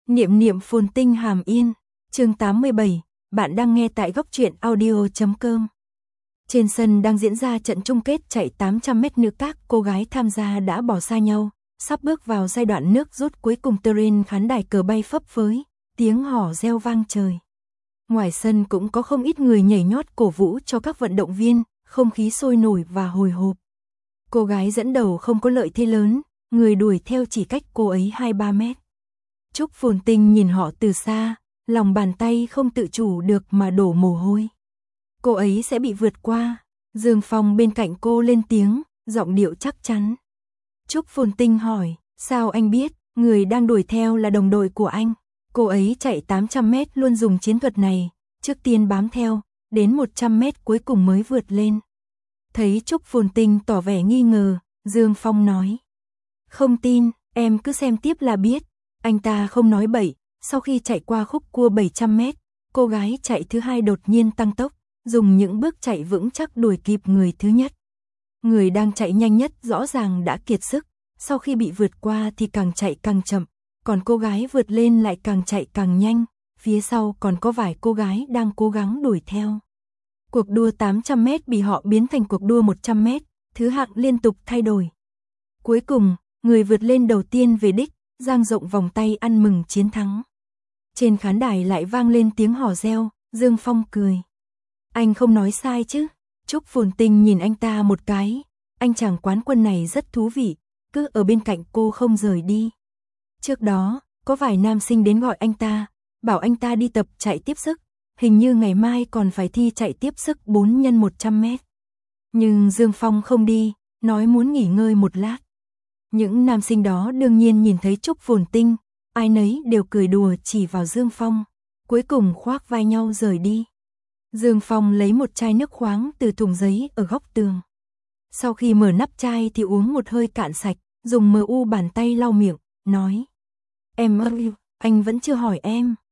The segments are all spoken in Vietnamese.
Niệm niệm phồn tinh hàm yên. Chương 87, bạn đang nghe tại góc truyện audio.com. Trên sân đang diễn ra trận chung kết chạy 800 mét nữ, các cô gái tham gia đã bỏ xa nhau, sắp bước vào giai đoạn nước rút cuối cùng. Trên khán đài cờ bay phấp phới, tiếng hò reo vang trời. Ngoài sân cũng có không ít người nhảy nhót cổ vũ cho các vận động viên, không khí sôi nổi và hồi hộp. Cô gái dẫn đầu không có lợi thế lớn, người đuổi theo chỉ cách cô ấy 2-3 mét. Trúc Phồn Tinh nhìn họ từ xa, lòng bàn tay không tự chủ được mà đổ mồ hôi. Cô ấy sẽ bị vượt qua. Dương Phong bên cạnh cô lên tiếng, giọng điệu chắc chắn. Trúc Phồn Tinh hỏi, sao anh biết, người đang đuổi theo là đồng đội của anh? Cô ấy chạy 800 mét luôn dùng chiến thuật này, trước tiên bám theo, đến 100 mét cuối cùng mới vượt lên. Thấy Trúc Phồn Tinh tỏ vẻ nghi ngờ, Dương Phong nói. Không tin, em cứ xem tiếp là biết. Anh ta không nói bậy. Sau khi chạy qua khúc cua 700 mét, cô gái chạy thứ hai đột nhiên tăng tốc, dùng những bước chạy vững chắc đuổi kịp người thứ nhất. Người đang chạy nhanh nhất rõ ràng đã kiệt sức, sau khi bị vượt qua thì càng chạy càng chậm, còn cô gái vượt lên lại càng chạy càng nhanh, phía sau còn có vài cô gái đang cố gắng đuổi theo. Cuộc đua 800 mét bị họ biến thành cuộc đua 100 mét, thứ hạng liên tục thay đổi. Cuối cùng, người vượt lên đầu tiên về đích, dang rộng vòng tay ăn mừng chiến thắng. Trên khán đài lại vang lên tiếng hò reo, Dương Phong cười. Anh không nói sai chứ? Trúc Phồn Tinh nhìn anh ta một cái, anh chàng quán quân này rất thú vị, cứ ở bên cạnh cô không rời đi. Trước đó, có vài nam sinh đến gọi anh ta, bảo anh ta đi tập chạy tiếp sức, hình như ngày mai còn phải thi chạy tiếp sức 4x100 mét. Nhưng Dương Phong không đi, nói muốn nghỉ ngơi một lát. Những nam sinh đó đương nhiên nhìn thấy Trúc Phồn Tinh, ai nấy đều cười đùa chỉ vào Dương Phong, cuối cùng khoác vai nhau rời đi. Dương Phong lấy một chai nước khoáng từ thùng giấy ở góc tường. Sau khi mở nắp chai thì uống một hơi cạn sạch, dùng bàn tay lau miệng, nói. Em ơi, anh vẫn chưa hỏi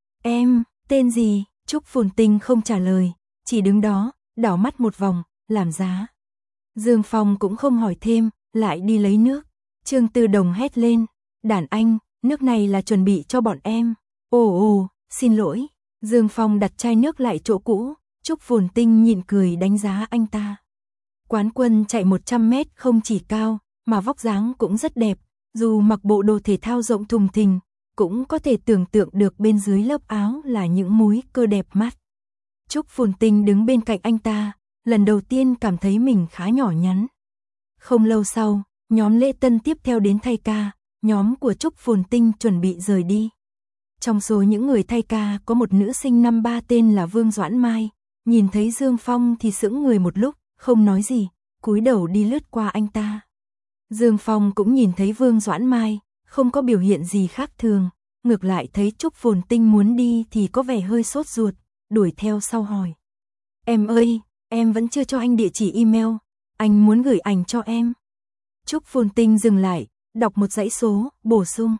em, tên gì? Trúc Phồn Tinh không trả lời, chỉ đứng đó, đảo mắt một vòng, làm giá. Dương Phong cũng không hỏi thêm, lại đi lấy nước. Trương Tư Đồng hét lên, đàn anh, nước này là chuẩn bị cho bọn em. Ồ, xin lỗi. Dương Phong đặt chai nước lại chỗ cũ, Trúc Phồn Tinh nhịn cười đánh giá anh ta. Quán quân chạy 100 mét không chỉ cao, mà vóc dáng cũng rất đẹp, dù mặc bộ đồ thể thao rộng thùng thình, cũng có thể tưởng tượng được bên dưới lớp áo là những múi cơ đẹp mắt. Trúc Phồn Tinh đứng bên cạnh anh ta, lần đầu tiên cảm thấy mình khá nhỏ nhắn. Không lâu sau, nhóm lễ tân tiếp theo đến thay ca, nhóm của Trúc Phồn Tinh chuẩn bị rời đi. Trong số những người thay ca có một nữ sinh năm 3 tên là Vương Doãn Mai, nhìn thấy Dương Phong thì sững người một lúc, không nói gì, cúi đầu đi lướt qua anh ta. Dương Phong cũng nhìn thấy Vương Doãn Mai, không có biểu hiện gì khác thường, ngược lại thấy Trúc Phồn Tinh muốn đi thì có vẻ hơi sốt ruột, đuổi theo sau hỏi. Em ơi, em vẫn chưa cho anh địa chỉ email, anh muốn gửi ảnh cho em. Trúc Phồn Tinh dừng lại, đọc một dãy số, bổ sung.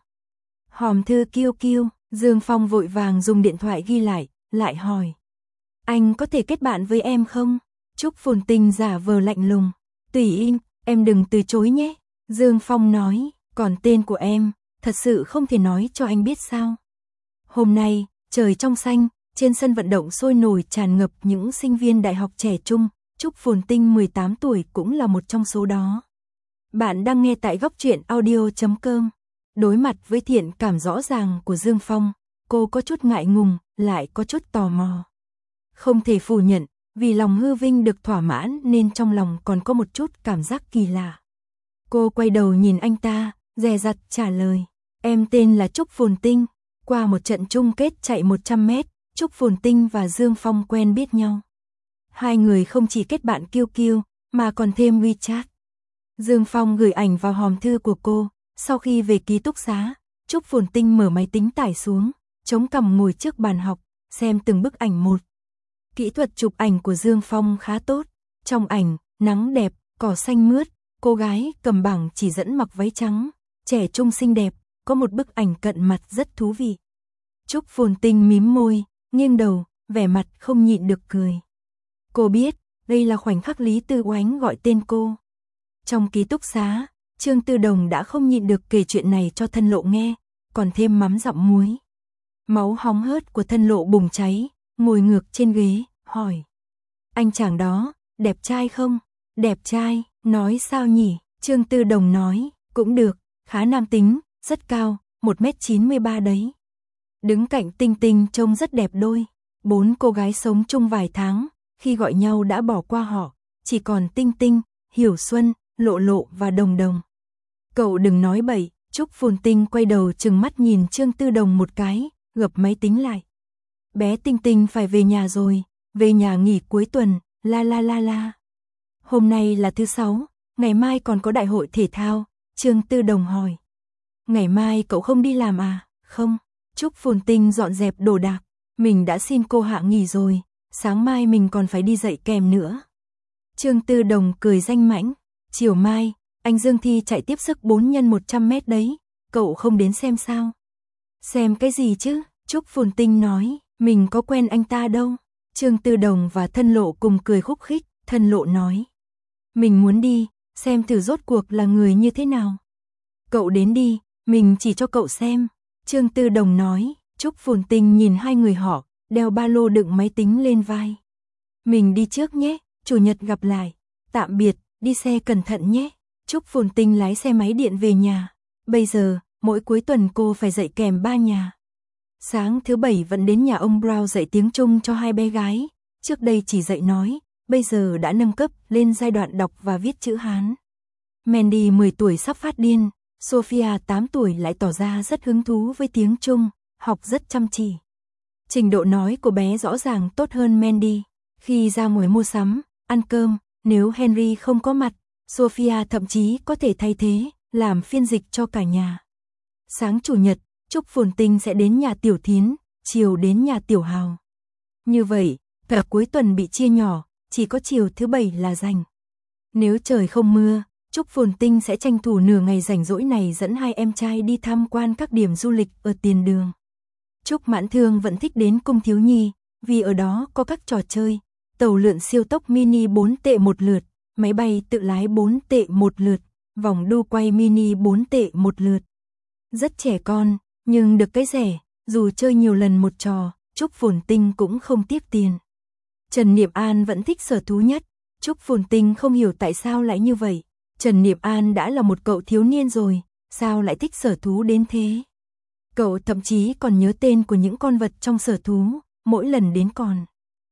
Hòm thư kiêu kiêu, Dương Phong vội vàng dùng điện thoại ghi lại hỏi. Anh có thể kết bạn với em không? Trúc Phồn Tinh giả vờ lạnh lùng. Tùy em đừng từ chối nhé. Dương Phong nói, còn tên của em, thật sự không thể nói cho anh biết sao. Hôm nay, trời trong xanh, trên sân vận động sôi nổi tràn ngập những sinh viên đại học trẻ trung, Trúc Phồn Tinh 18 tuổi cũng là một trong số đó. Bạn đang nghe tại góc truyện audio.com. Đối mặt với thiện cảm rõ ràng của Dương Phong, cô có chút ngại ngùng, lại có chút tò mò. Không thể phủ nhận, vì lòng hư vinh được thỏa mãn nên trong lòng còn có một chút cảm giác kỳ lạ. Cô quay đầu nhìn anh ta, dè dặt trả lời. Em tên là Trúc Phồn Tinh. Qua một trận chung kết chạy 100 mét, Trúc Phồn Tinh và Dương Phong quen biết nhau. Hai người không chỉ kết bạn QQ, mà còn thêm WeChat. Dương Phong gửi ảnh vào hòm thư của cô. Sau khi về ký túc xá, Trúc Phồn Tinh mở máy tính tải xuống, chống cằm ngồi trước bàn học, xem từng bức ảnh một. Kỹ thuật chụp ảnh của Dương Phong khá tốt. Trong ảnh, nắng đẹp, cỏ xanh mướt, cô gái cầm bảng chỉ dẫn mặc váy trắng, trẻ trung xinh đẹp, có một bức ảnh cận mặt rất thú vị. Trúc Phồn Tinh mím môi, nghiêng đầu, vẻ mặt không nhịn được cười. Cô biết, đây là khoảnh khắc Lý Tư Oánh gọi tên cô. Trong ký túc xá, Trương Tư Đồng đã không nhịn được kể chuyện này cho thân lộ nghe, còn thêm mắm dặm muối. Máu hóng hớt của Thân Lộ bùng cháy, ngồi ngược trên ghế, hỏi. Anh chàng đó, đẹp trai không? Đẹp trai, nói sao nhỉ? Trương Tư Đồng nói, cũng được, khá nam tính, rất cao, 1m93 đấy. Đứng cạnh Tinh Tinh trông rất đẹp đôi. 4 cô gái sống chung vài tháng, khi gọi nhau đã bỏ qua họ, chỉ còn Tinh Tinh, Hiểu Xuân, Lộ Lộ và Đồng Đồng. Cậu đừng nói bậy. Trúc Phồn Tinh quay đầu trừng mắt nhìn Trương Tư Đồng một cái, gập máy tính lại. Bé Tinh Tinh phải về nhà rồi, về nhà nghỉ cuối tuần, la la la la. Hôm nay là thứ 6, ngày mai còn có đại hội thể thao, Trương Tư Đồng hỏi. Ngày mai cậu không đi làm à? Không. Trúc Phồn Tinh dọn dẹp đồ đạc, mình đã xin cô Hạ nghỉ rồi, sáng mai mình còn phải đi dạy kèm nữa. Trương Tư Đồng cười danh mãnh, chiều mai, anh Dương Thi chạy tiếp sức 4x100m đấy, cậu không đến xem sao? Xem cái gì chứ? Trúc Phồn Tinh nói, mình có quen anh ta đâu. Trương Tư Đồng và Thân Lộ cùng cười khúc khích, Thân Lộ nói. Mình muốn đi, xem thử rốt cuộc là người như thế nào. Cậu đến đi, mình chỉ cho cậu xem. Trương Tư Đồng nói, Trúc Phồn Tinh nhìn hai người họ, đeo ba lô đựng máy tính lên vai. Mình đi trước nhé, chủ nhật gặp lại. Tạm biệt, đi xe cẩn thận nhé. Trúc Phồn Tinh lái xe máy điện về nhà. Bây giờ, mỗi cuối tuần cô phải dạy kèm 3 nhà. Sáng thứ 7 vẫn đến nhà ông Brown dạy tiếng Trung cho 2 bé gái. Trước đây chỉ dạy nói, bây giờ đã nâng cấp lên giai đoạn đọc và viết chữ Hán. Mandy 10 tuổi sắp phát điên, Sophia 8 tuổi lại tỏ ra rất hứng thú với tiếng Trung, học rất chăm chỉ. Trình độ nói của bé rõ ràng tốt hơn Mandy. Khi ra ngoài mua sắm, ăn cơm, nếu Henry không có mặt, Sophia thậm chí có thể thay thế, làm phiên dịch cho cả nhà. Sáng chủ nhật, Trúc Phồn Tinh sẽ đến nhà Tiểu Thiến, chiều đến nhà Tiểu Hào. Như vậy, cả cuối tuần bị chia nhỏ, chỉ có chiều thứ 7 là rảnh. Nếu trời không mưa, Trúc Phồn Tinh sẽ tranh thủ nửa ngày rảnh rỗi này dẫn hai em trai đi tham quan các điểm du lịch ở tiền đường. Trúc Mãn Thương vẫn thích đến Cung Thiếu Nhi, vì ở đó có các trò chơi, tàu lượn siêu tốc mini 4 tệ một lượt, máy bay tự lái 4 tệ một lượt, vòng đu quay mini 4 tệ một lượt. Rất trẻ con, nhưng được cái rẻ, dù chơi nhiều lần một trò, Trúc Phồn Tinh cũng không tiếc tiền. Trần Niệm An vẫn thích sở thú nhất, Trúc Phồn Tinh không hiểu tại sao lại như vậy. Trần Niệm An đã là một cậu thiếu niên rồi, sao lại thích sở thú đến thế? Cậu thậm chí còn nhớ tên của những con vật trong sở thú, mỗi lần đến còn.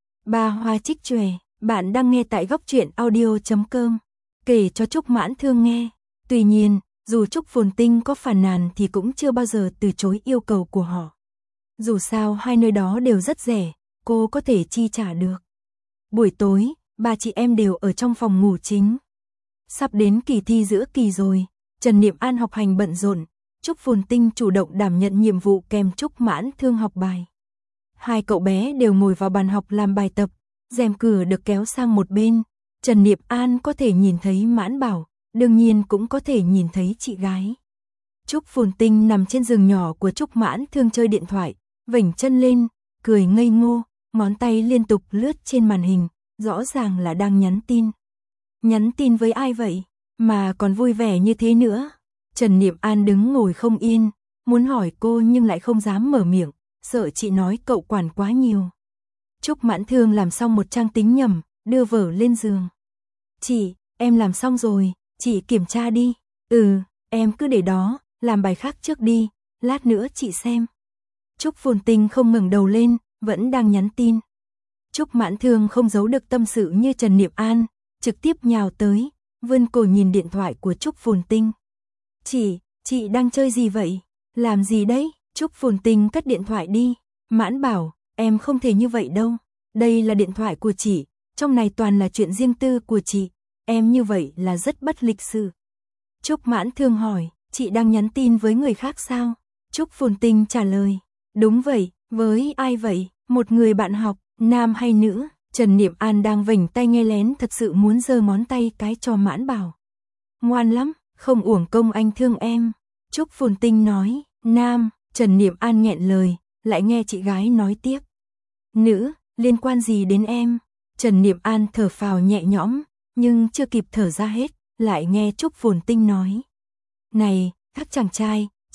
Ba Hoa Trích Chòe, bạn đang nghe tại góc truyện audio.com, kể cho Trúc Mãn Thương nghe. Tuy nhiên, dù Trúc Phồn Tinh có phàn nàn thì cũng chưa bao giờ từ chối yêu cầu của họ. Dù sao hai nơi đó đều rất rẻ, cô có thể chi trả được. Buổi tối, ba chị em đều ở trong phòng ngủ chính. Sắp đến kỳ thi giữa kỳ rồi, Trần Niệm An học hành bận rộn, Trúc Phồn Tinh chủ động đảm nhận nhiệm vụ kèm Trúc Mãn Thương học bài. Hai cậu bé đều ngồi vào bàn học làm bài tập, rèm cửa được kéo sang một bên, Trần Niệm An có thể nhìn thấy Mãn Bảo, đương nhiên cũng có thể nhìn thấy chị gái. Trúc Phồn Tinh nằm trên giường nhỏ của Trúc Mãn Thương chơi điện thoại, vểnh chân lên, cười ngây ngô, ngón tay liên tục lướt trên màn hình, rõ ràng là đang nhắn tin. Nhắn tin với ai vậy? Mà còn vui vẻ như thế nữa. Trần Niệm An đứng ngồi không yên, muốn hỏi cô nhưng lại không dám mở miệng, sợ chị nói cậu quản quá nhiều. Trúc Mãn Thương làm xong một trang tính nhầm, đưa vở lên giường. Chị, em làm xong rồi, chị kiểm tra đi. Em cứ để đó, làm bài khác trước đi, lát nữa chị xem. Trúc Phồn Tinh không ngẩng đầu lên, vẫn đang nhắn tin. Trúc Mãn Thương không giấu được tâm sự như Trần Niệm An, trực tiếp nhào tới, vươn cổ nhìn điện thoại của Trúc Phồn Tinh. Chị đang chơi gì vậy? Làm gì đấy? Trúc Phồn Tinh cất điện thoại đi. Mãn Bảo, em không thể như vậy đâu. Đây là điện thoại của chị, trong này toàn là chuyện riêng tư của chị. Em như vậy là rất bất lịch sự. Trúc Mãn Thương hỏi, chị đang nhắn tin với người khác sao? Trúc Phồn Tinh trả lời, đúng vậy, với ai vậy? Một người bạn học, nam hay nữ? Trần Niệm An đang vểnh tay nghe lén thật sự muốn giơ ngón tay cái cho Mãn Bảo. Ngoan lắm, không uổng công anh thương em. Trúc Phồn Tinh nói, nam. Trần Niệm An nghẹn lời, lại nghe chị gái nói tiếp. Nữ, liên quan gì đến em? Trần Niệm An thở phào nhẹ nhõm, nhưng chưa kịp thở ra hết, lại nghe Trúc Phồn Tinh nói. Này, các chàng trai,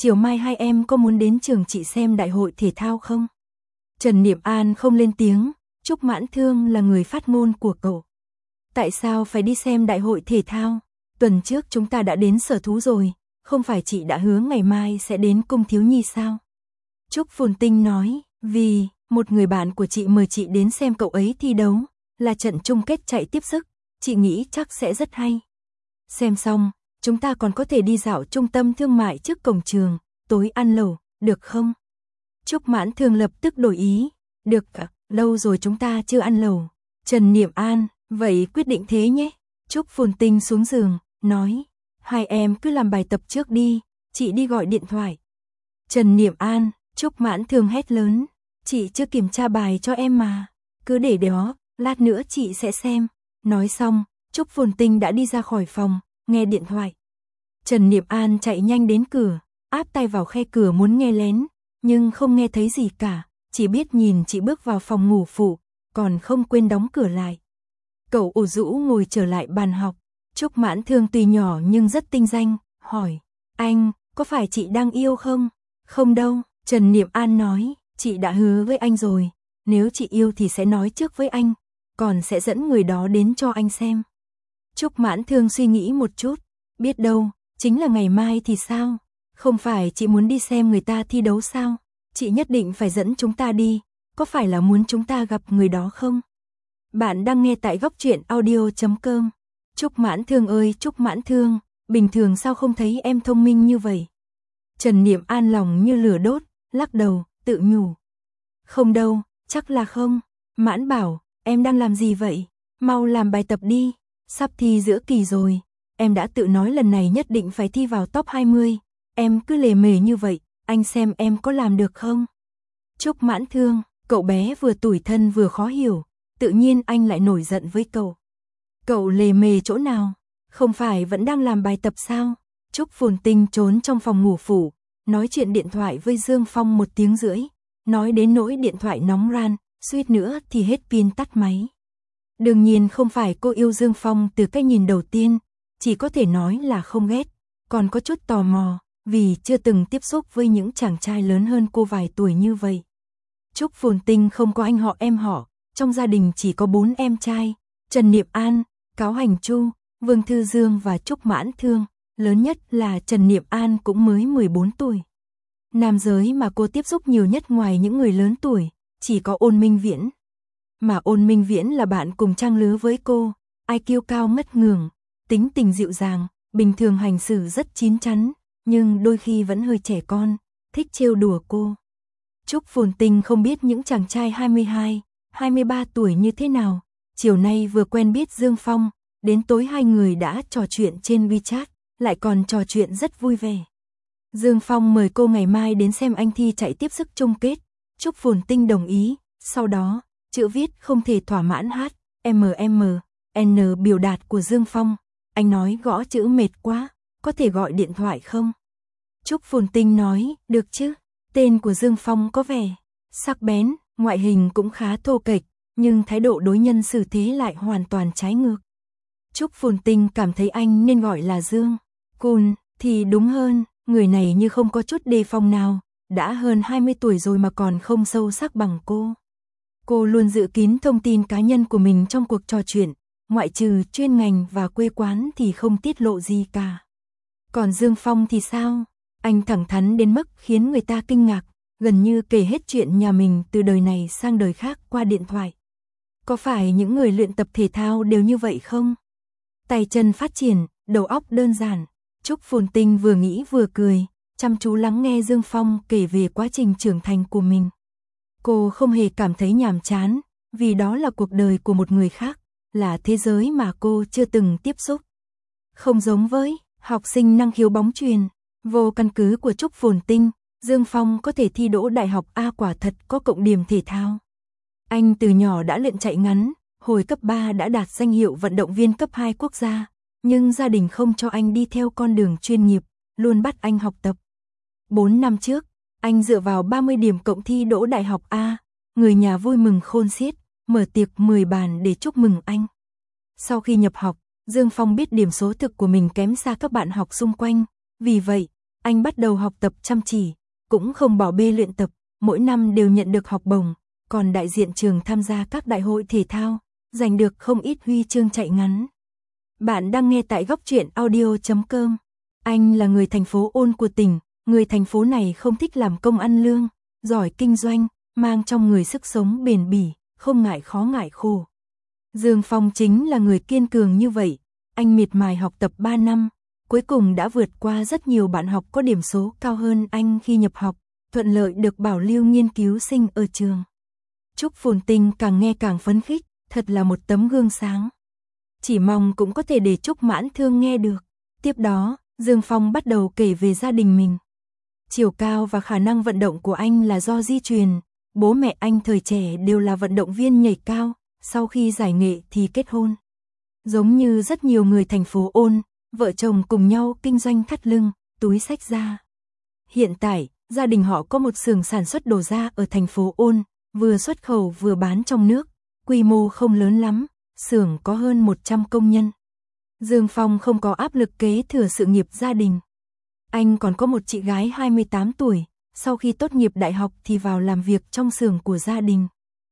chiều mai hai em có muốn đến trường chị xem đại hội thể thao không? Trần Niệm An không lên tiếng, Trúc Mãn Thương là người phát ngôn của cậu. Tại sao phải đi xem đại hội thể thao? Tuần trước chúng ta đã đến sở thú rồi, không phải chị đã hứa ngày mai sẽ đến cung thiếu nhi sao? Trúc Phồn Tinh nói, vì một người bạn của chị mời chị đến xem cậu ấy thi đấu, là trận chung kết chạy tiếp sức, chị nghĩ chắc sẽ rất hay. Xem xong, chúng ta còn có thể đi dạo trung tâm thương mại trước cổng trường, tối ăn lẩu, được không? Trúc Mãn Thương lập tức đổi ý, được, lâu rồi chúng ta chưa ăn lẩu. Trần Niệm An, vậy quyết định thế nhé. Trúc Phồn Tinh xuống giường, nói, hai em cứ làm bài tập trước đi, chị đi gọi điện thoại. Trần Niệm An, Trúc Mãn Thương hét lớn, chị chưa kiểm tra bài cho em mà, cứ để đó, lát nữa chị sẽ xem. Nói xong, Trúc Phồn Tinh đã đi ra khỏi phòng, nghe điện thoại. Trần Niệm An chạy nhanh đến cửa, áp tay vào khe cửa muốn nghe lén, nhưng không nghe thấy gì cả, chỉ biết nhìn chị bước vào phòng ngủ phụ, còn không quên đóng cửa lại. Cậu ủ rũ ngồi trở lại bàn học, Trúc Mãn Thương tuy nhỏ nhưng rất tinh danh, hỏi, anh, có phải chị đang yêu không? Không đâu, Trần Niệm An nói, chị đã hứa với anh rồi, nếu chị yêu thì sẽ nói trước với anh, còn sẽ dẫn người đó đến cho anh xem. Trúc Mãn Thương suy nghĩ một chút, biết đâu, chính là ngày mai thì sao? Không phải chị muốn đi xem người ta thi đấu sao? Chị nhất định phải dẫn chúng ta đi, có phải là muốn chúng ta gặp người đó không? Bạn đang nghe tại Góc Truyện Audio.com. Trúc Mãn Thương ơi Trúc Mãn Thương, bình thường sao không thấy em thông minh như vậy? Trần Niệm An lòng như lửa đốt, lắc đầu, tự nhủ. Không đâu, chắc là không. Mãn bảo, em đang làm gì vậy? Mau làm bài tập đi, sắp thi giữa kỳ rồi. Em đã tự nói lần này nhất định phải thi vào top 20. Em cứ lề mề như vậy, anh xem em có làm được không? Trúc Mãn Thương, cậu bé vừa tủi thân vừa khó hiểu, tự nhiên anh lại nổi giận với cậu. Cậu lề mề chỗ nào? Không phải vẫn đang làm bài tập sao? Trúc Phồn Tinh trốn trong phòng ngủ phụ, nói chuyện điện thoại với Dương Phong 1 tiếng rưỡi, nói đến nỗi điện thoại nóng ran, suýt nữa thì hết pin tắt máy. Đương nhiên không phải cô yêu Dương Phong từ cái nhìn đầu tiên, chỉ có thể nói là không ghét, còn có chút tò mò, vì chưa từng tiếp xúc với những chàng trai lớn hơn cô vài tuổi như vậy. Trúc Phồn Tinh không có anh họ em họ, trong gia đình chỉ có 4 em trai, Trần Niệm An, Cáo Hành Chu, Vương Thư Dương và Trúc Mãn Thương, lớn nhất là Trần Niệm An cũng mới 14 tuổi. Nam giới mà cô tiếp xúc nhiều nhất ngoài những người lớn tuổi, chỉ có Ôn Minh Viễn. Mà Ôn Minh Viễn là bạn cùng trang lứa với cô, IQ cao ngất ngường, tính tình dịu dàng, bình thường hành xử rất chín chắn, nhưng đôi khi vẫn hơi trẻ con, thích trêu đùa cô. Trúc Phồn Tinh không biết những chàng trai 22, 23 tuổi như thế nào, chiều nay vừa quen biết Dương Phong, đến tối hai người đã trò chuyện trên WeChat, lại còn trò chuyện rất vui vẻ. Dương Phong mời cô ngày mai đến xem anh thi chạy tiếp sức chung kết, Trúc Phồn Tinh đồng ý, sau đó, chữ viết không thể thỏa mãn N biểu đạt của Dương Phong, anh nói gõ chữ mệt quá, có thể gọi điện thoại không? Trúc Phồn Tinh nói, được chứ, tên của Dương Phong có vẻ sắc bén, ngoại hình cũng khá thô kệch, nhưng thái độ đối nhân xử thế lại hoàn toàn trái ngược. Trúc Phồn Tinh cảm thấy anh nên gọi là Dương Cun thì đúng hơn, người này như không có chút đề phòng nào, đã hơn 20 tuổi rồi mà còn không sâu sắc bằng cô. Cô luôn giữ kín thông tin cá nhân của mình trong cuộc trò chuyện, ngoại trừ chuyên ngành và quê quán thì không tiết lộ gì cả. Còn Dương Phong thì sao? Anh thẳng thắn đến mức khiến người ta kinh ngạc, gần như kể hết chuyện nhà mình từ đời này sang đời khác qua điện thoại. Có phải những người luyện tập thể thao đều như vậy không? Tay chân phát triển, đầu óc đơn giản. Trúc Phồn Tinh vừa nghĩ vừa cười, chăm chú lắng nghe Dương Phong kể về quá trình trưởng thành của mình. Cô không hề cảm thấy nhàm chán, vì đó là cuộc đời của một người khác, là thế giới mà cô chưa từng tiếp xúc. Không giống với học sinh năng khiếu bóng chuyền, vô căn cứ của Trúc Phồn Tinh, Dương Phong có thể thi đỗ đại học A quả thật có cộng điểm thể thao. Anh từ nhỏ đã luyện chạy ngắn, hồi cấp 3 đã đạt danh hiệu vận động viên cấp 2 quốc gia, nhưng gia đình không cho anh đi theo con đường chuyên nghiệp, luôn bắt anh học tập. 4 năm trước, anh dựa vào 30 điểm cộng thi đỗ đại học A, người nhà vui mừng khôn xiết, mở tiệc 10 bàn để chúc mừng anh. Sau khi nhập học, Dương Phong biết điểm số thực của mình kém xa các bạn học xung quanh, vì vậy, anh bắt đầu học tập chăm chỉ, cũng không bỏ bê luyện tập, mỗi năm đều nhận được học bổng, còn đại diện trường tham gia các đại hội thể thao, giành được không ít huy chương chạy ngắn. Bạn đang nghe tại Góc Truyện Audio.com. Anh là người thành phố Ôn của tỉnh, người thành phố này không thích làm công ăn lương, giỏi kinh doanh, mang trong người sức sống bền bỉ, không ngại khó ngại khổ. Dương Phong chính là người kiên cường như vậy, anh miệt mài học tập 3 năm, cuối cùng đã vượt qua rất nhiều bạn học có điểm số cao hơn anh khi nhập học, thuận lợi được bảo lưu nghiên cứu sinh ở trường. Trúc Phồn Tinh càng nghe càng phấn khích, thật là một tấm gương sáng. Chỉ mong cũng có thể để Trúc Mãn Thương nghe được. Tiếp đó, Dương Phong bắt đầu kể về gia đình mình. Chiều cao và khả năng vận động của anh là do di truyền, bố mẹ anh thời trẻ đều là vận động viên nhảy cao, sau khi giải nghệ thì kết hôn. Giống như rất nhiều người thành phố Ôn, vợ chồng cùng nhau kinh doanh thắt lưng, túi xách da. Hiện tại, gia đình họ có một xưởng sản xuất đồ da ở thành phố Ôn, vừa xuất khẩu vừa bán trong nước, quy mô không lớn lắm, xưởng có hơn 100 công nhân. Dương Phong không có áp lực kế thừa sự nghiệp gia đình. Anh còn có một chị gái 28 tuổi, sau khi tốt nghiệp đại học thì vào làm việc trong xưởng của gia đình.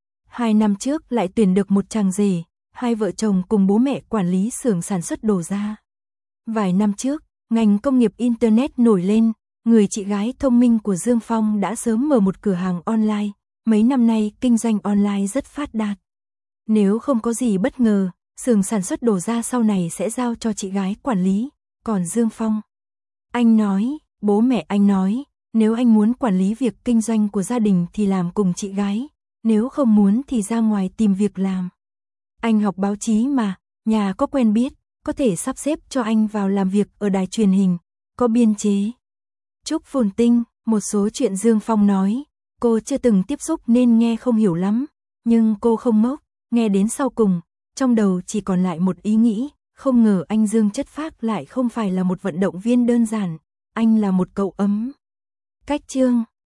2 năm trước lại tuyển được một chàng rể, hai vợ chồng cùng bố mẹ quản lý xưởng sản xuất đồ da. Vài năm trước, ngành công nghiệp Internet nổi lên, người chị gái thông minh của Dương Phong đã sớm mở một cửa hàng online, mấy năm nay kinh doanh online rất phát đạt. Nếu không có gì bất ngờ, xưởng sản xuất đồ da sau này sẽ giao cho chị gái quản lý, còn Dương Phong. Anh nói, bố mẹ anh nói, nếu anh muốn quản lý việc kinh doanh của gia đình thì làm cùng chị gái, nếu không muốn thì ra ngoài tìm việc làm. Anh học báo chí mà, nhà có quen biết, có thể sắp xếp cho anh vào làm việc ở đài truyền hình, có biên chế. Trúc Phồn Tinh, một số chuyện Dương Phong nói, cô chưa từng tiếp xúc nên nghe không hiểu lắm, nhưng cô không ngốc, nghe đến sau cùng, trong đầu chỉ còn lại một ý nghĩ, không ngờ anh Dương Chất Phác lại không phải là một vận động viên đơn giản, anh là một cậu ấm. Cách chương